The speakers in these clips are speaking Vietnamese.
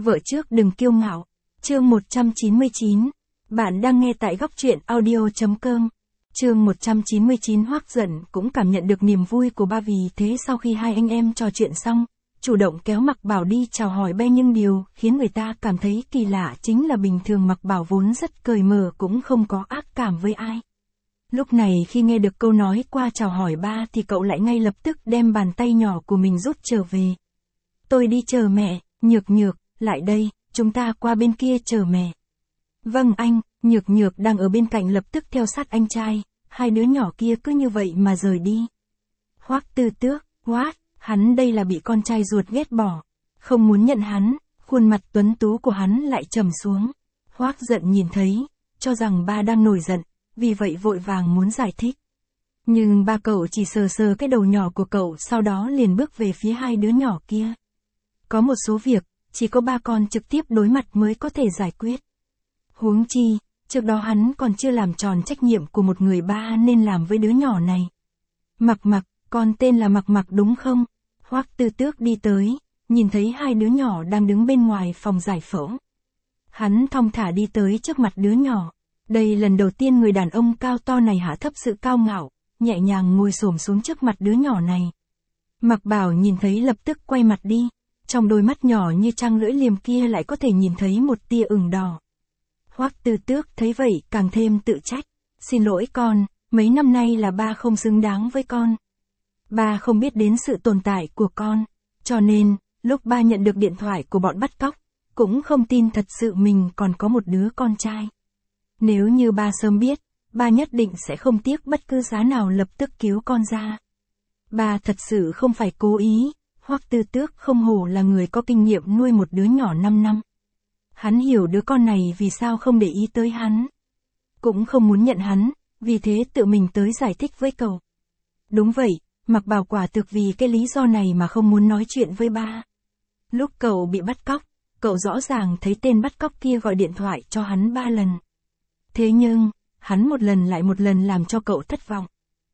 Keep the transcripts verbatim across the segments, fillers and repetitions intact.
Vợ trước đừng kiêu ngạo. Chương một trăm chín mươi chín. Bạn đang nghe tại góc truyện audio chấm com. Chương một trăm chín mươi chín. Hoắc giận cũng cảm nhận được niềm vui của ba, vì thế sau khi hai anh em trò chuyện xong, chủ động kéo Mạc Bảo đi chào hỏi be, nhưng điều khiến người ta cảm thấy kỳ lạ chính là bình thường Mạc Bảo vốn rất cởi mở, cũng không có ác cảm với ai. Lúc này khi nghe được câu nói qua chào hỏi ba thì cậu lại ngay lập tức đem bàn tay nhỏ của mình rút trở về. Tôi đi chờ mẹ. Nhược Nhược, lại đây, chúng ta qua bên kia chờ mẹ. Vâng anh. Nhược Nhược đang ở bên cạnh lập tức theo sát anh trai, hai đứa nhỏ kia cứ như vậy mà rời đi. Hoắc Tư Tước, what, hắn đây là bị con trai ruột ghét bỏ, không muốn nhận hắn, khuôn mặt tuấn tú của hắn lại trầm xuống. Hoắc giận nhìn thấy, cho rằng ba đang nổi giận, vì vậy vội vàng muốn giải thích. Nhưng ba cậu chỉ sờ sờ cái đầu nhỏ của cậu, sau đó liền bước về phía hai đứa nhỏ kia. Có một số việc, chỉ có ba con trực tiếp đối mặt mới có thể giải quyết. Huống chi, trước đó hắn còn chưa làm tròn trách nhiệm của một người ba nên làm với đứa nhỏ này. Mặc Mặc, con tên là Mặc Mặc đúng không? Hoắc Tư Tước đi tới, nhìn thấy hai đứa nhỏ đang đứng bên ngoài phòng giải phẫu. Hắn thong thả đi tới trước mặt đứa nhỏ. Đây lần đầu tiên người đàn ông cao to này hạ thấp sự cao ngạo, nhẹ nhàng ngồi xổm xuống trước mặt đứa nhỏ này. Mạc Bảo nhìn thấy lập tức quay mặt đi, trong đôi mắt nhỏ như trăng lưỡi liềm kia lại có thể nhìn thấy một tia ửng đỏ. Hoắc Tư Tước thấy vậy càng thêm tự trách. Xin lỗi con, mấy năm nay là ba không xứng đáng với con. Ba không biết đến sự tồn tại của con, cho nên, lúc ba nhận được điện thoại của bọn bắt cóc, cũng không tin thật sự mình còn có một đứa con trai. Nếu như ba sớm biết, ba nhất định sẽ không tiếc bất cứ giá nào lập tức cứu con ra. Ba thật sự không phải cố ý. Hoắc Tư Tước không hổ là người có kinh nghiệm nuôi một đứa nhỏ năm năm. Hắn hiểu đứa con này vì sao không để ý tới hắn. Cũng không muốn nhận hắn, vì thế tự mình tới giải thích với cậu. Đúng vậy, Mạc Bảo quả thực vì cái lý do này mà không muốn nói chuyện với ba. Lúc cậu bị bắt cóc, cậu rõ ràng thấy tên bắt cóc kia gọi điện thoại cho hắn ba lần. Thế nhưng, hắn một lần lại một lần làm cho cậu thất vọng.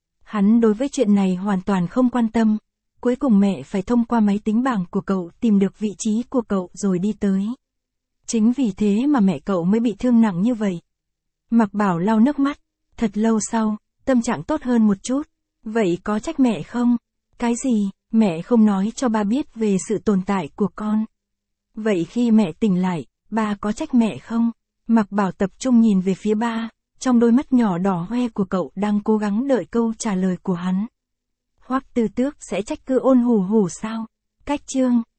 Hắn đối với chuyện này hoàn toàn không quan tâm. Cuối cùng mẹ phải thông qua máy tính bảng của cậu tìm được vị trí của cậu rồi đi tới. Chính vì thế mà mẹ cậu mới bị thương nặng như vậy. Mạc Bảo lau nước mắt. Thật lâu sau, tâm trạng tốt hơn một chút. Vậy có trách mẹ không? Cái gì? Mẹ không nói cho ba biết về sự tồn tại của con. Vậy khi mẹ tỉnh lại, ba có trách mẹ không? Mạc Bảo tập trung nhìn về phía ba, trong đôi mắt nhỏ đỏ hoe của cậu đang cố gắng đợi câu trả lời của hắn. Hoắc Tư Tước sẽ trách cứ ôn hù hù sao? Cách chương.